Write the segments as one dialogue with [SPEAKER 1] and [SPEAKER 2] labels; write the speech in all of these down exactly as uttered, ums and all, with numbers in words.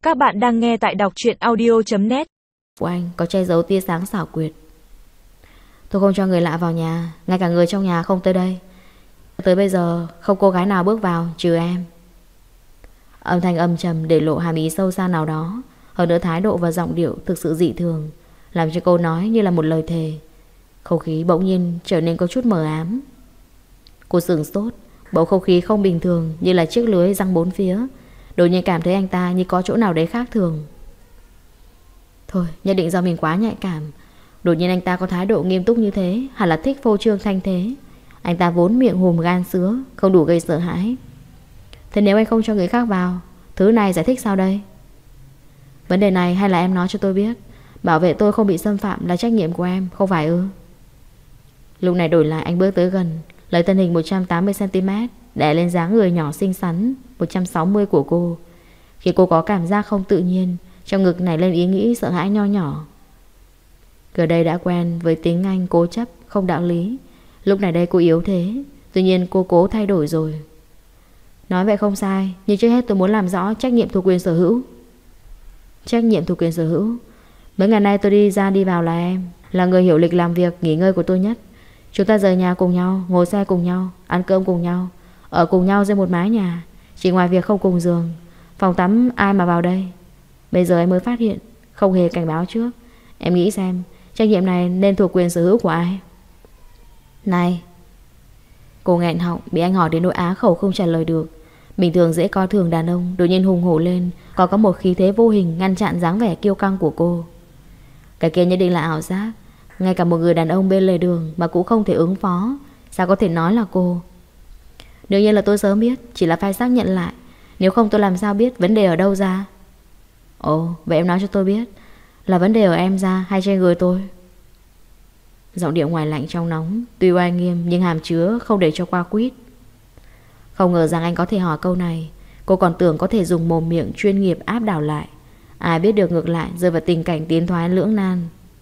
[SPEAKER 1] Các bạn đang nghe tại đọc truyện audio chấm net.
[SPEAKER 2] Của anh có che giấu tia sáng xảo quyệt. Tôi không cho người lạ vào nhà, ngay cả người trong nhà không tới đây. Tới bây giờ không cô gái nào bước vào trừ em. Âm thanh âm trầm để lộ hàm ý sâu xa nào đó. Hơn nữa thái độ và giọng điệu thực sự dị thường, làm cho cô nói như là một lời thề. Không khí bỗng nhiên trở nên có chút mờ ám. Cô sửng sốt. Bầu không khí không bình thường, như là chiếc lưới giăng bốn phía. Đột nhiên cảm thấy anh ta như có chỗ nào đấy khác thường. Thôi, nhất định do mình quá nhạy cảm. Đột nhiên anh ta có thái độ nghiêm túc như thế, hẳn là thích phô trương thanh thế. Anh ta vốn miệng hùm gan sứa, không đủ gây sợ hãi. Thế nếu anh không cho người khác vào, thứ này giải thích sao đây? Vấn đề này hay là em nói cho tôi biết. Bảo vệ tôi không bị xâm phạm là trách nhiệm của em, không phải ư? Lúc này đổi lại anh bước tới gần, lấy thân hình một trăm tám mươi xăng-ti-mét đè lên dáng người nhỏ xinh xắn một trăm sáu mươi của cô. Khi cô có cảm giác không tự nhiên, trong ngực nảy lên ý nghĩ sợ hãi nho nhỏ. Giờ đây đã quen với tính anh cố chấp, không đạo lý. Lúc này đây cô yếu thế, tuy nhiên cô cố thay đổi rồi. Nói vậy không sai, nhưng trước hết tôi muốn làm rõ trách nhiệm thuộc quyền sở hữu. Trách nhiệm thuộc quyền sở hữu? Mấy ngày nay tôi đi ra đi vào là em, là người hiểu lịch làm việc, nghỉ ngơi của tôi nhất. Chúng ta rời nhà cùng nhau, ngồi xe cùng nhau, ăn cơm cùng nhau, ở cùng nhau dưới một mái nhà. Chỉ ngoài việc không cùng giường. Phòng tắm ai mà vào đây? Bây giờ em mới phát hiện, không hề cảnh báo trước. Em nghĩ xem, trách nhiệm này nên thuộc quyền sở hữu của ai? Này! Cô nghẹn họng, bị anh hỏi đến nỗi á khẩu không trả lời được. Bình thường dễ coi thường đàn ông, đột nhiên hùng hổ lên, còn có một khí thế vô hình ngăn chặn dáng vẻ kiêu căng của cô. Cái kia nhất định là ảo giác. Ngay cả một người đàn ông bên lề đường mà cũng không thể ứng phó, sao có thể nói là cô? Đương nhiên là tôi sớm biết, chỉ là phải xác nhận lại. Nếu không tôi làm sao biết vấn đề ở đâu ra? Ồ, vậy em nói cho tôi biết, là vấn đề ở em ra hay trên người tôi? Giọng điệu ngoài lạnh trong nóng, tuy oai nghiêm nhưng hàm chứa không để cho qua quýt. Không ngờ rằng anh có thể hỏi câu này. Cô còn tưởng có thể dùng mồm miệng chuyên nghiệp áp đảo lại. Ai biết được ngược lại rơi vào tình cảnh tiến thoái lưỡng nan.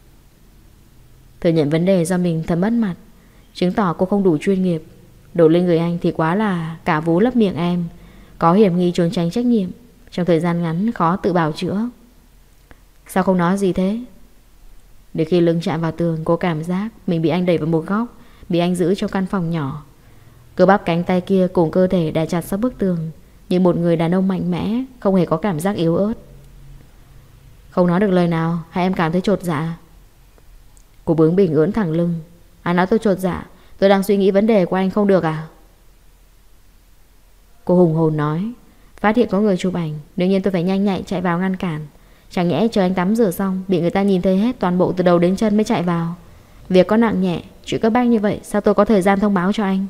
[SPEAKER 2] Thừa nhận vấn đề do mình thật mất mặt, chứng tỏ cô không đủ chuyên nghiệp. Đổ lên người anh thì quá là cả vú lấp miệng em, có hiểm nghi trốn tránh trách nhiệm, trong thời gian ngắn khó tự bào chữa. Sao không nói gì thế? Để khi lưng chạm vào tường, cô cảm giác mình bị anh đẩy vào một góc, bị anh giữ trong căn phòng nhỏ. Cơ bắp cánh tay kia cùng cơ thể đè chặt sát bức tường, như một người đàn ông mạnh mẽ, không hề có cảm giác yếu ớt. Không nói được lời nào hay em cảm thấy chột dạ? Cô bướng bỉnh ưỡn thẳng lưng. Anh nói tôi chột dạ? Tôi đang suy nghĩ vấn đề của anh không được à? Cô hùng hồn nói. Phát hiện có người chụp ảnh, đương nhiên tôi phải nhanh nhạy chạy vào ngăn cản. Chẳng nhẽ chờ anh tắm rửa xong bị người ta nhìn thấy hết toàn bộ từ đầu đến chân mới chạy vào? Việc có nặng nhẹ, chuyện cấp bách như vậy, sao tôi có thời gian thông báo cho anh?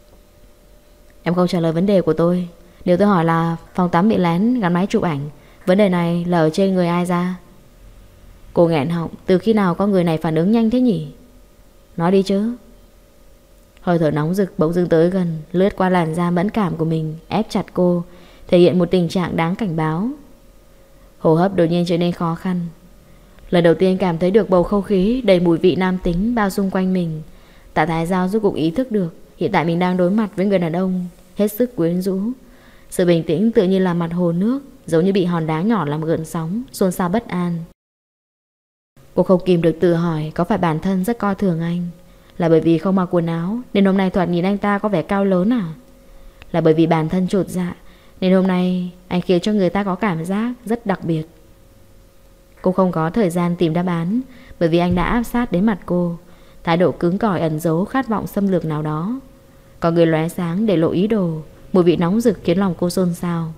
[SPEAKER 2] Em không trả lời vấn đề của tôi. Điều tôi hỏi là phòng tắm bị lén gắn máy chụp ảnh, vấn đề này là ở trên người ai ra? Cô nghẹn họng, từ khi nào có người này phản ứng nhanh thế nhỉ? Nói đi chứ. Hơi thở nóng rực bỗng dưng tới gần, lướt qua làn da mẫn cảm của mình, ép chặt cô, thể hiện một tình trạng đáng cảnh báo. Hô hấp đột nhiên trở nên khó khăn. Lần đầu tiên cảm thấy được bầu không khí đầy mùi vị nam tính bao xung quanh mình. Tạ Thái Giao rốt cuộc ý thức được hiện tại mình đang đối mặt với người đàn ông hết sức quyến rũ. Sự bình tĩnh tự nhiên là mặt hồ nước, giống như bị hòn đá nhỏ làm gợn sóng, xôn xao bất an. Cô không kìm được tự hỏi có phải bản thân rất coi thường anh, là bởi vì không mặc quần áo nên hôm nay thoạt nhìn anh ta có vẻ cao lớn à? Là bởi vì bản thân chột dạ nên hôm nay anh khiến cho người ta có cảm giác rất đặc biệt? Cô không có thời gian tìm đáp án, bởi vì anh đã áp sát đến mặt cô, thái độ cứng cỏi ẩn giấu khát vọng xâm lược nào đó. Có người lóe sáng để lộ ý đồ, mùi vị nóng rực khiến lòng cô xôn xao.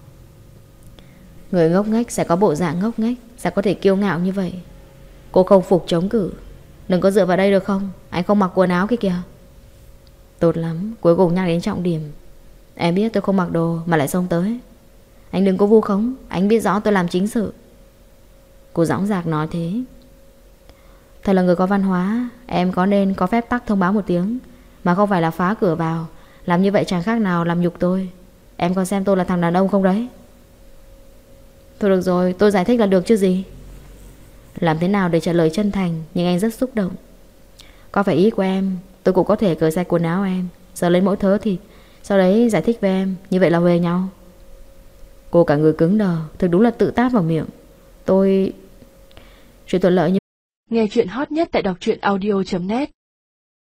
[SPEAKER 2] Người ngốc nghếch sẽ có bộ dạng ngốc nghếch, sẽ có thể kiêu ngạo như vậy. Cô không phục chống cự. Đừng có dựa vào đây được không? Anh không mặc quần áo kia kìa. Tốt lắm, cuối cùng nhắc đến trọng điểm. Em biết tôi không mặc đồ mà lại xông tới. Anh đừng có vu khống, anh biết rõ tôi làm chính sự. Cô dõng dạc nói thế. Thật là người có văn hóa. Em có nên có phép tắc thông báo một tiếng, mà không phải là phá cửa vào. Làm như vậy chẳng khác nào làm nhục tôi. Em còn xem tôi là thằng đàn ông không đấy? Thôi được rồi, tôi giải thích là được chứ gì. Làm thế nào để trả lời chân thành, nhưng anh rất xúc động. Có phải ý của em, tôi cũng có thể cởi sạch quần áo em, giờ lấy mỗi thớ thịt, sau đấy giải thích với em, như vậy là về nhau. Cô cả người cứng đờ, thực đúng là tự tát vào miệng. Tôi... Chuyện thuận lợi như...
[SPEAKER 1] Nghe chuyện hot nhất tại đọc truyện audio chấm net.